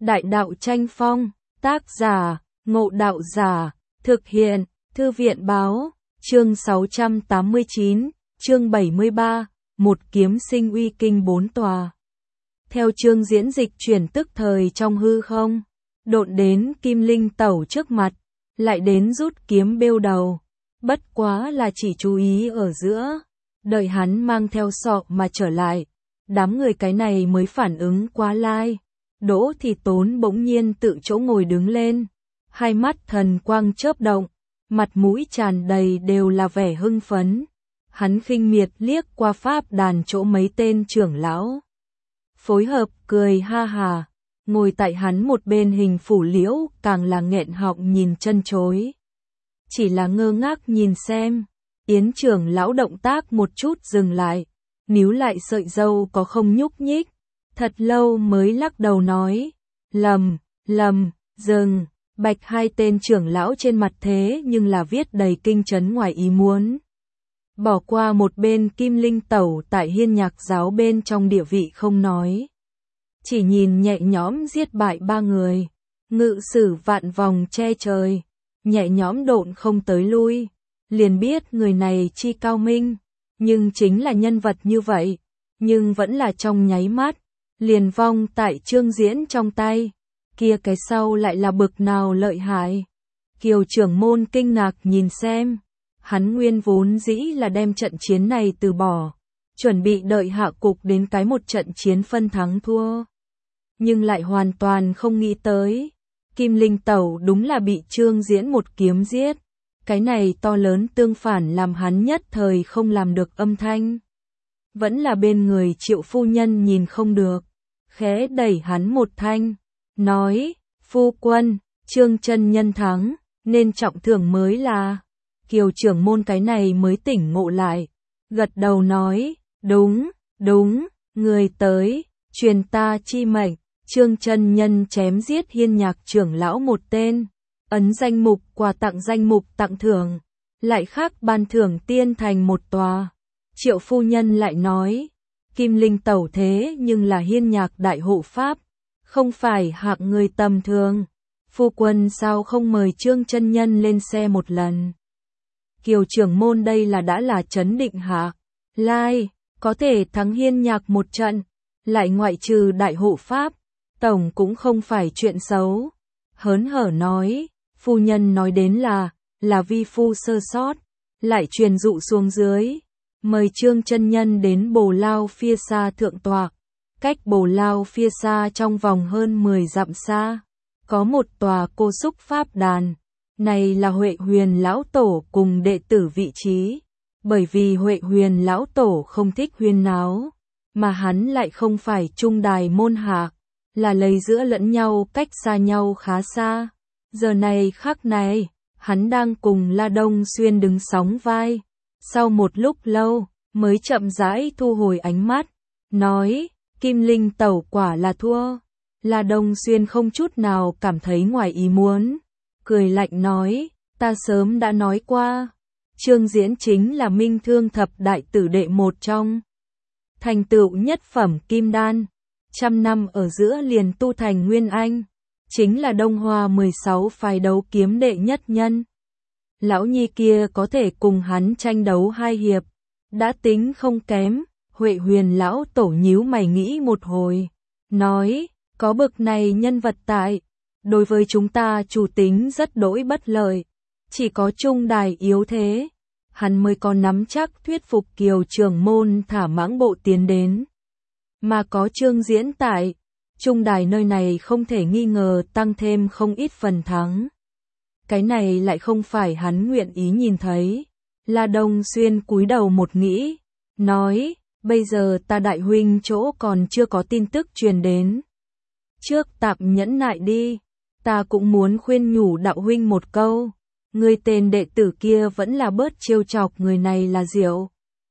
Đại đạo tranh phong, tác giả, Ngộ Đạo Giả, thực hiện, Thư viện báo, chương 689, chương 73, một kiếm sinh uy kinh bốn tòa. Theo chương diễn dịch chuyển tức thời trong hư không, độn đến Kim Linh Tẩu trước mặt, lại đến rút kiếm bêu đầu. Bất quá là chỉ chú ý ở giữa, đợi hắn mang theo sọ mà trở lại. Đám người cái này mới phản ứng quá lai. Đỗ Thì Tốn bỗng nhiên tự chỗ ngồi đứng lên, hai mắt thần quang chớp động, mặt mũi tràn đầy đều là vẻ hưng phấn. Hắn khinh miệt liếc qua pháp đàn chỗ mấy tên trưởng lão, phối hợp cười ha hà. Ngồi tại hắn một bên Hình Phủ Liễu càng là nghẹn họng nhìn chân chối, chỉ là ngơ ngác nhìn xem. Yến trưởng lão động tác một chút dừng lại, níu lại sợi râu có không nhúc nhích, thật lâu mới lắc đầu nói, dừng. Bạch hai tên trưởng lão trên mặt thế nhưng là viết đầy kinh chấn ngoài ý muốn. Bỏ qua một bên Kim Linh Tẩu tại Hiên Nhạc giáo bên trong địa vị không nói, chỉ nhìn nhẹ nhõm giết bại ba người, ngự sử vạn vòng che trời, nhẹ nhõm độn không tới lui, liền biết người này chi cao minh. Nhưng chính là nhân vật như vậy, nhưng vẫn là trong nháy mắt, liền vong tại Trương Diễn trong tay. Kia cái sau lại là bực nào lợi hại. Kiều trưởng môn kinh ngạc nhìn xem, hắn nguyên vốn dĩ là đem trận chiến này từ bỏ, chuẩn bị đợi hạ cục đến cái một trận chiến phân thắng thua. Nhưng lại hoàn toàn không nghĩ tới, Kim Linh Tẩu đúng là bị Trương Diễn một kiếm giết. Cái này to lớn tương phản làm hắn nhất thời không làm được âm thanh. Vẫn là bên người Triệu phu nhân nhìn không được, khẽ đẩy hắn một thanh, nói, phu quân, Trương chân nhân thắng, nên trọng thưởng mới là. Kiều trưởng môn cái này mới tỉnh ngộ lại, gật đầu nói, đúng, người tới, truyền ta chi mệnh. Trương chân nhân chém giết Hiên Nhạc trưởng lão một tên, ấn danh mục quà tặng danh mục tặng thưởng, lại khác ban thưởng tiên thành một tòa. Triệu phu nhân lại nói, Kim Linh Tẩu thế nhưng là Hiên Nhạc đại hộ pháp, không phải hạng người tầm thường. Phu quân sao không mời Trương chân nhân lên xe một lần? Kiều trưởng môn đây là đã là trấn định hạ lai, có thể thắng Hiên Nhạc một trận, lại ngoại trừ đại hộ pháp, tổng cũng không phải chuyện xấu. Hớn hở nói, phu nhân nói đến là vi phu sơ sót, lại truyền dụ xuống dưới, mời Trương chân nhân đến Bồ Lao phía xa thượng tọa. Cách Bồ Lao phía xa trong vòng hơn 10 dặm xa, có một tòa cô xúc pháp đàn, này là Huệ Huyền lão tổ cùng đệ tử vị trí. Bởi vì Huệ Huyền lão tổ không thích huyên náo, mà hắn lại không phải trung đài môn hạ, là lấy giữa lẫn nhau cách xa nhau khá xa. Giờ này khắc này, hắn đang cùng La Đông Xuyên đứng sóng vai. Sau một lúc lâu, mới chậm rãi thu hồi ánh mắt, nói, Kim Linh Tẩu quả là thua. La Đông Xuyên không chút nào cảm thấy ngoài ý muốn, cười lạnh nói, ta sớm đã nói qua, Trương Diễn chính là Minh Thương thập đại tử đệ một trong, thành tựu nhất phẩm kim đan, 100 năm ở giữa liền tu thành Nguyên Anh, chính là Đông Hoa 16 phái đấu kiếm đệ nhất nhân. Lão nhi kia có thể cùng hắn tranh đấu 2 hiệp, đã tính không kém. Huệ Huyền lão tổ nhíu mày nghĩ một hồi, nói, có bực này nhân vật tại, đối với chúng ta chủ tính rất đỗi bất lợi, chỉ có trung đài yếu thế, hắn mới có nắm chắc thuyết phục Kiều trưởng môn thả mãng bộ tiến đến. Mà có Trương Diễn tại, trung đài nơi này không thể nghi ngờ tăng thêm không ít phần thắng. Cái này lại không phải hắn nguyện ý nhìn thấy. La Đông Xuyên cúi đầu một nghĩ, nói, bây giờ ta đại huynh chỗ còn chưa có tin tức truyền đến. Trước tạm nhẫn nại đi, ta cũng muốn khuyên nhủ đạo huynh một câu, người tên đệ tử kia vẫn là bớt trêu chọc người này là diệu.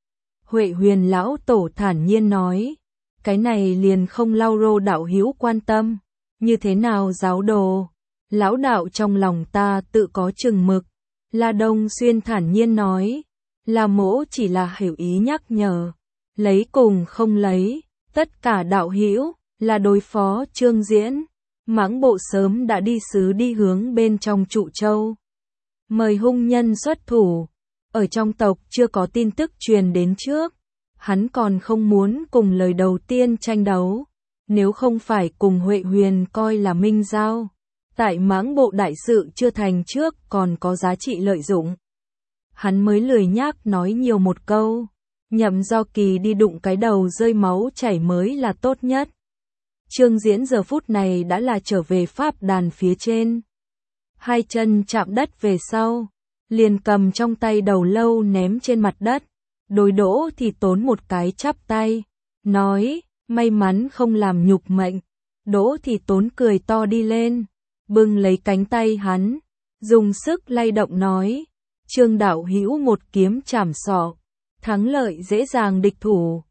Huệ Huyền lão tổ thản nhiên nói, cái này liền không lau rô đạo hữu quan tâm, như thế nào giáo đồ, lão đạo trong lòng ta tự có chừng mực. La Đông Xuyên thản nhiên nói, là mỗ chỉ là hiểu ý nhắc nhở, lấy cùng không lấy, tất cả đạo hữu là đối phó Trương Diễn, Mãng bộ sớm đã đi sứ đi hướng bên trong Trụ Châu. Mời hung nhân xuất thủ. Ở trong tộc chưa có tin tức truyền đến trước. Hắn còn không muốn cùng lời đầu tiên tranh đấu. Nếu không phải cùng Huệ Huyền coi là minh giao. Tại mãng bộ đại sự chưa thành trước còn có giá trị lợi dụng. Hắn mới lười nhác nói nhiều một câu. Nhậm Do Kỳ đi đụng cái đầu rơi máu chảy mới là tốt nhất. Trương Diễn giờ phút này đã là trở về pháp đàn phía trên. Hai chân chạm đất về sau, liền cầm trong tay đầu lâu ném trên mặt đất. Đối Đỗ Thì Tốn một cái chắp tay, nói, may mắn không làm nhục mệnh. Đỗ Thì Tốn cười to đi lên, bưng lấy cánh tay hắn, dùng sức lay động nói, Trương đạo hữu một kiếm chảm sọ, thắng lợi dễ dàng địch thủ.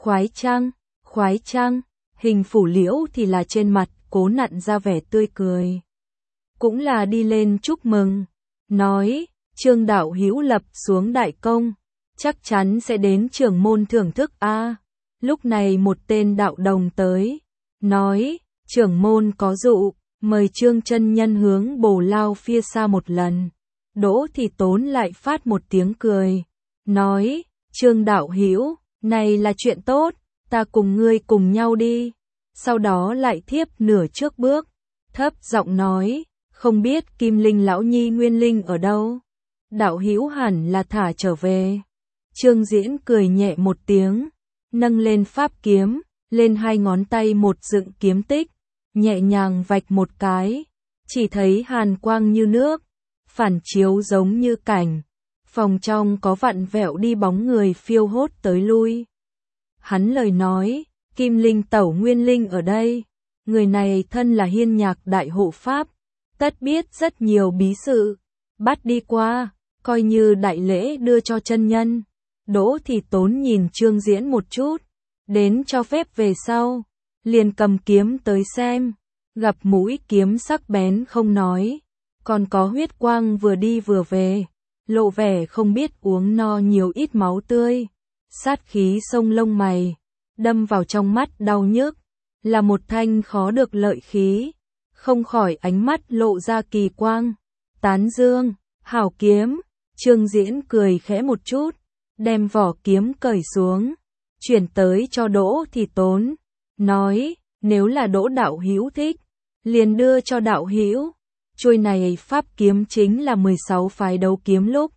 Khoái chăng, Hình Phủ Liễu thì là trên mặt cố nặn ra vẻ tươi cười. Cũng là đi lên chúc mừng, nói, Trương đạo hữu lập xuống đại công, chắc chắn sẽ đến trưởng môn thưởng thức a. Lúc này một tên đạo đồng tới, nói, trưởng môn có dụ, mời Trương chân nhân hướng Bồ Lao phía xa một lần. Đỗ Thì Tốn lại phát một tiếng cười, nói, Trương đạo hữu, này là chuyện tốt, ta cùng ngươi cùng nhau đi. Sau đó lại thiếp nửa trước bước, thấp giọng nói, không biết Kim Linh lão nhi Nguyên Linh ở đâu? Đạo hữu hẳn là thả trở về. Trương Diễn cười nhẹ một tiếng, nâng lên pháp kiếm, lên hai ngón tay một dựng kiếm tích, nhẹ nhàng vạch một cái, chỉ thấy hàn quang như nước, phản chiếu giống như cảnh. Phòng trong có vặn vẹo đi bóng người phiêu hốt tới lui. Hắn lời nói, Kim Linh tẩu Nguyên Linh ở đây, người này thân là Hiên Nhạc đại hộ pháp, tất biết rất nhiều bí sự, bắt đi qua, coi như đại lễ đưa cho chân nhân. Đỗ Thì Tốn nhìn Trương Diễn một chút, đến cho phép về sau, liền cầm kiếm tới xem, gặp mũi kiếm sắc bén không nói, còn có huyết quang vừa đi vừa về, lộ vẻ không biết uống no nhiều ít máu tươi, sát khí sông lông mày, đâm vào trong mắt đau nhức, là một thanh khó được lợi khí, không khỏi ánh mắt lộ ra kỳ quang, tán dương, hảo kiếm. Trương Diễn cười khẽ một chút, đem vỏ kiếm cởi xuống, chuyển tới cho Đỗ Thì Tốn, nói, nếu là Đỗ đạo hữu thích, liền đưa cho đạo hữu. Chuôi này pháp kiếm chính là 16 phái đấu kiếm lúc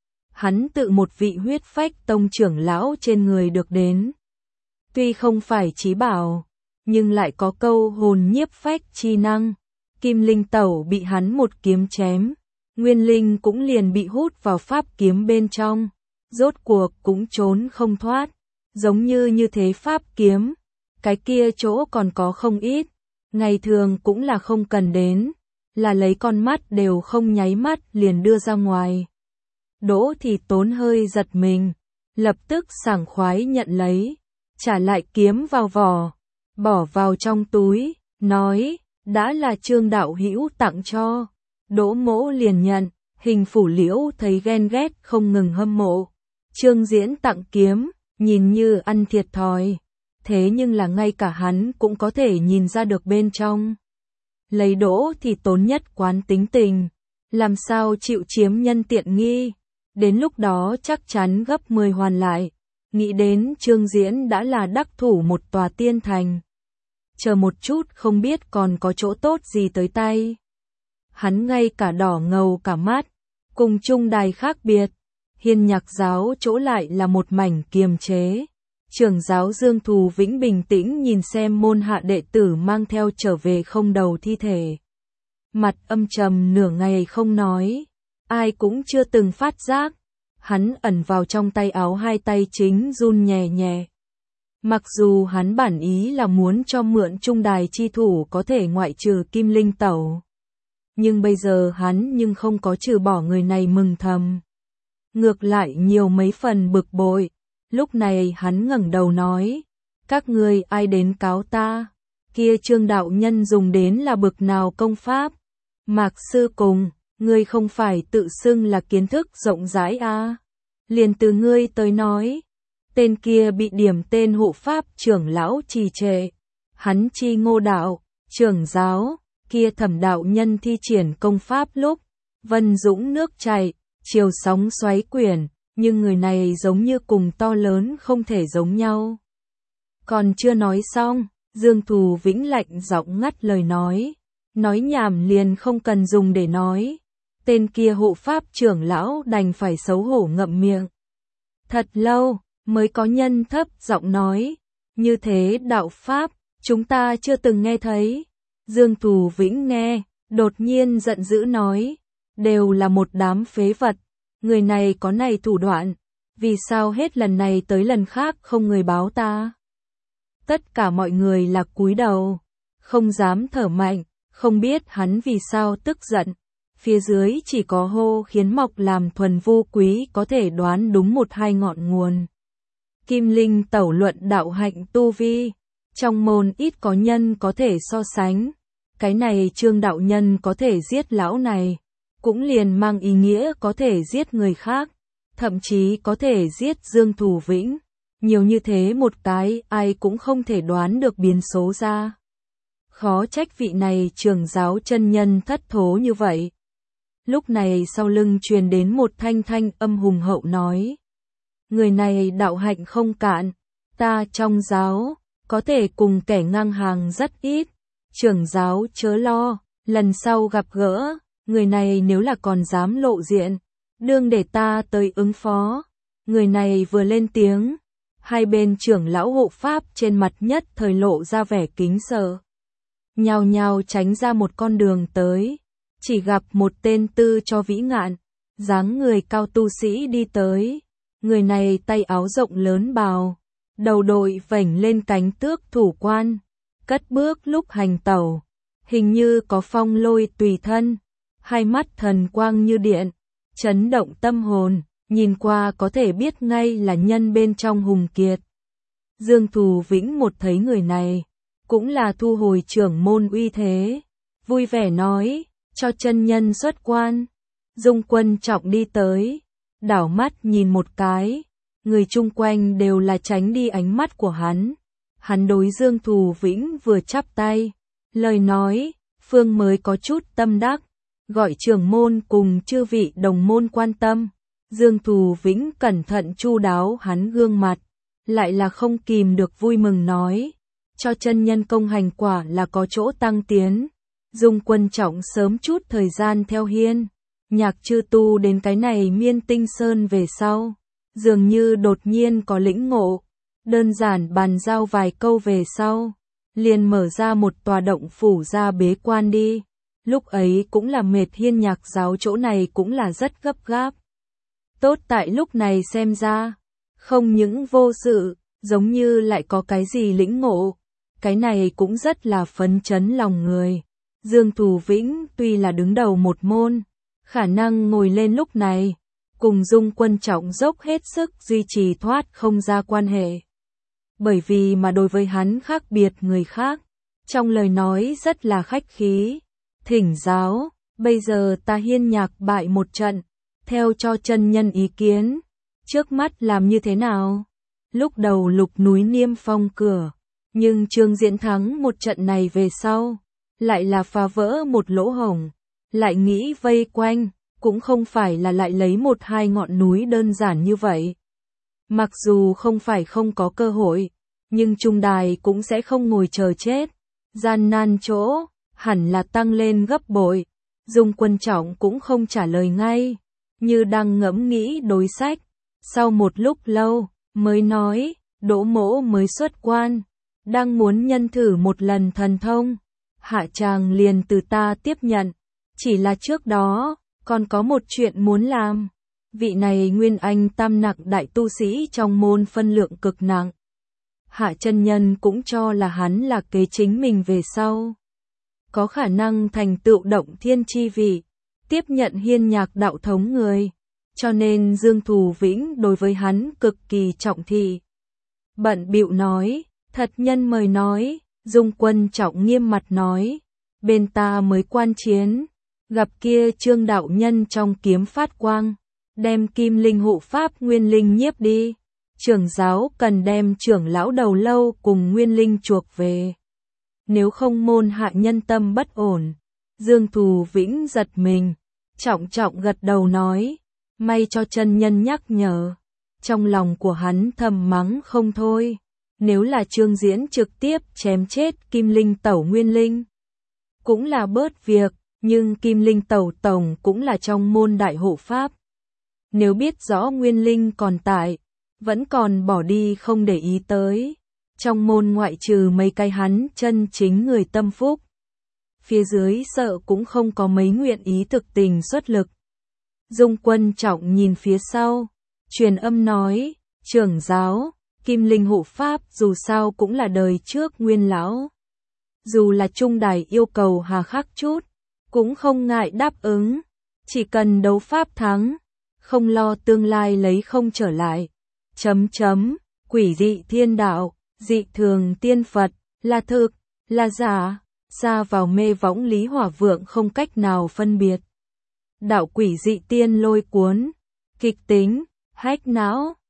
hắn tự một vị huyết phách tông trưởng lão trên người được đến. Tuy không phải chí bảo, nhưng lại có câu hồn nhiếp phách chi năng. Kim Linh tẩu bị hắn một kiếm chém, Nguyên Linh cũng liền bị hút vào pháp kiếm bên trong, rốt cuộc cũng trốn không thoát. Giống như thế pháp kiếm, cái kia chỗ còn có không ít, ngày thường cũng là không cần đến, là lấy con mắt đều không nháy mắt liền đưa ra ngoài. Đỗ Thì Tốn hơi giật mình, lập tức sảng khoái nhận lấy, trả lại kiếm vào vỏ, bỏ vào trong túi, nói, đã là Trương đạo hữu tặng cho. Đỗ mỗ liền nhận, Hình Phủ Liễu thấy ghen ghét không ngừng hâm mộ. Trương Diễn tặng kiếm, nhìn như ăn thiệt thòi, thế nhưng là ngay cả hắn cũng có thể nhìn ra được bên trong. Lấy Đỗ Thì Tốn nhất quán tính tình, làm sao chịu chiếm nhân tiện nghi, đến lúc đó chắc chắn gấp 10 hoàn lại. Nghĩ đến Trương Diễn đã là đắc thủ một tòa tiên thành, chờ một chút không biết còn có chỗ tốt gì tới tay. Hắn ngay cả đỏ ngầu cả mắt, cùng Trung Đài khác biệt, Hiên Nhạc giáo chỗ lại là một mảnh kiềm chế. Trưởng giáo Dương Thù Vĩnh bình tĩnh nhìn xem môn hạ đệ tử mang theo trở về không đầu thi thể. Mặt âm trầm nửa ngày không nói, ai cũng chưa từng phát giác. Hắn ẩn vào trong tay áo, hai tay chính run nhẹ nhẹ. Mặc dù hắn bản ý là muốn cho mượn Trung Đài chi thủ có thể ngoại trừ Kim Linh tẩu, nhưng bây giờ hắn nhưng không có trừ bỏ người này mừng thầm. Ngược lại nhiều mấy phần bực bội. Lúc này hắn ngẩng đầu nói, các ngươi ai đến cáo ta, kia Trương đạo nhân dùng đến là bực nào công pháp. Mạc sư cùng, ngươi không phải tự xưng là kiến thức rộng rãi à? Liền từ ngươi tới nói. Tên kia bị điểm tên hộ pháp trưởng lão trì trệ. Hắn chi Ngô đạo, trưởng giáo, kia Thẩm đạo nhân thi triển công pháp lúc, vân dũng nước chảy, chiều sóng xoáy quyển, nhưng người này giống như cùng to lớn không thể giống nhau. Còn chưa nói xong, Dương Thù Vĩnh lạnh giọng ngắt lời nói nhảm liền không cần dùng để nói. Tên kia hộ pháp trưởng lão đành phải xấu hổ ngậm miệng. Thật lâu, mới có nhân thấp giọng nói, như thế đạo pháp, chúng ta chưa từng nghe thấy. Dương Thù Vĩnh nghe, đột nhiên giận dữ nói, đều là một đám phế vật, người này có này thủ đoạn, vì sao hết lần này tới lần khác không người báo ta. Tất cả mọi người là cúi đầu, không dám thở mạnh, không biết hắn vì sao tức giận. Phía dưới chỉ có hô khiến mọc làm thuần vu quý có thể đoán đúng một hai ngọn nguồn. Kim Linh tẩu luận đạo hạnh tu vi, trong môn ít có nhân có thể so sánh. Cái này Trương đạo nhân có thể giết lão này, cũng liền mang ý nghĩa có thể giết người khác, thậm chí có thể giết Dương Thù Vĩnh. Nhiều như thế một cái, ai cũng không thể đoán được biến số ra. Khó trách vị này trưởng giáo chân nhân thất thố như vậy. Lúc này sau lưng truyền đến một thanh âm hùng hậu nói. Người này đạo hạnh không cạn, ta trong giáo, có thể cùng kẻ ngang hàng rất ít. Trưởng giáo chớ lo, lần sau gặp gỡ, người này nếu là còn dám lộ diện, đương để ta tới ứng phó. Người này vừa lên tiếng, hai bên trưởng lão hộ pháp trên mặt nhất thời lộ ra vẻ kính sợ. Nhào nhào tránh ra một con đường tới, chỉ gặp một tên tư cho vĩ ngạn, dáng người cao tu sĩ đi tới. Người này tay áo rộng lớn bào, đầu đội vảnh lên cánh tước thủ quan, cất bước lúc hành tẩu, hình như có phong lôi tùy thân, hai mắt thần quang như điện, chấn động tâm hồn, nhìn qua có thể biết ngay là nhân bên trong hùng kiệt. Dương Thù Vĩnh một thấy người này, cũng là thu hồi trưởng môn uy thế, vui vẻ nói, cho chân nhân xuất quan. Dung Quân Trọng đi tới, đảo mắt nhìn một cái, người chung quanh đều là tránh đi ánh mắt của hắn. Hắn đối Dương Thù Vĩnh vừa chắp tay, lời nói, phương mới có chút tâm đắc, gọi trưởng môn cùng chư vị đồng môn quan tâm. Dương Thù Vĩnh cẩn thận chu đáo hắn gương mặt, lại là không kìm được vui mừng nói, cho chân nhân công hành quả là có chỗ tăng tiến. Dung Quân Trọng sớm chút thời gian theo Hiên Nhạc chư tu đến cái này Miên Tinh Sơn về sau, dường như đột nhiên có lĩnh ngộ, đơn giản bàn giao vài câu về sau, liền mở ra một tòa động phủ ra bế quan đi. Lúc ấy cũng là mệt, Hiên Nhạc giáo chỗ này cũng là rất gấp gáp. Tốt tại lúc này xem ra, không những vô sự, giống như lại có cái gì lĩnh ngộ, cái này cũng rất là phấn chấn lòng người. Dương Thù Vĩnh tuy là đứng đầu một môn, khả năng ngồi lên lúc này, cùng Dung Quân Trọng dốc hết sức duy trì thoát không ra quan hệ. Bởi vì mà đối với hắn khác biệt người khác, trong lời nói rất là khách khí. Thỉnh giáo, bây giờ ta Hiên Nhạc bại một trận, theo cho chân nhân ý kiến, trước mắt làm như thế nào? Lúc đầu Lục núi niêm phong cửa, nhưng Trương Diễn thắng một trận này về sau, lại là phá vỡ một lỗ hổng, lại nghĩ vây quanh, cũng không phải là lại lấy một hai ngọn núi đơn giản như vậy. Mặc dù không phải không có cơ hội, nhưng Trung Đài cũng sẽ không ngồi chờ chết, gian nan chỗ, hẳn là tăng lên gấp bội. Dung Quân Trọng cũng không trả lời ngay, như đang ngẫm nghĩ đối sách, sau một lúc lâu, mới nói, Đỗ mỗ mới xuất quan, đang muốn nhân thử một lần thần thông, hạ tràng liền từ ta tiếp nhận, chỉ là trước đó, còn có một chuyện muốn làm. Vị này Nguyên Anh tam nặng đại tu sĩ trong môn phân lượng cực nặng. Hạ chân nhân cũng cho là hắn là kế chính mình về sau, có khả năng thành tựu động thiên chi vị, tiếp nhận Hiên Nhạc đạo thống người, cho nên Dương Thù Vĩnh đối với hắn cực kỳ trọng thị. Bận bịu nói, thật nhân mời nói. Dung Quân Trọng nghiêm mặt nói, bên ta mới quan chiến, gặp kia Trương đạo nhân trong kiếm phát quang, đem Kim Linh hộ pháp Nguyên Linh nhiếp đi. Trưởng giáo cần đem trưởng lão đầu lâu cùng Nguyên Linh chuộc về. Nếu không môn hạ nhân tâm bất ổn, Dương Thù Vĩnh giật mình, trọng trọng gật đầu nói, may cho chân nhân nhắc nhở. Trong lòng của hắn thầm mắng không thôi, nếu là Trương Diễn trực tiếp chém chết Kim Linh Tẩu Nguyên Linh, cũng là bớt việc, nhưng Kim Linh Tẩu Tổng cũng là trong môn đại hộ pháp. Nếu biết rõ Nguyên Linh còn tại, vẫn còn bỏ đi không để ý tới. Trong môn ngoại trừ mấy cái hắn chân chính người tâm phúc, phía dưới sợ cũng không có mấy nguyện ý thực tình xuất lực. Dung Quân trọng nhìn phía sau, truyền âm nói, trưởng giáo, Kim Linh hộ pháp dù sao cũng là đời trước Nguyên lão. Dù là trung đài yêu cầu hà khắc chút, cũng không ngại đáp ứng, chỉ cần đấu pháp thắng, không lo tương lai lấy không trở lại. Quỷ dị thiên đạo, dị thường tiên Phật, là thực, là giả, xa vào mê võng Lý Hỏa Vượng không cách nào phân biệt. Đạo quỷ dị tiên lôi cuốn, kịch tính, hách não.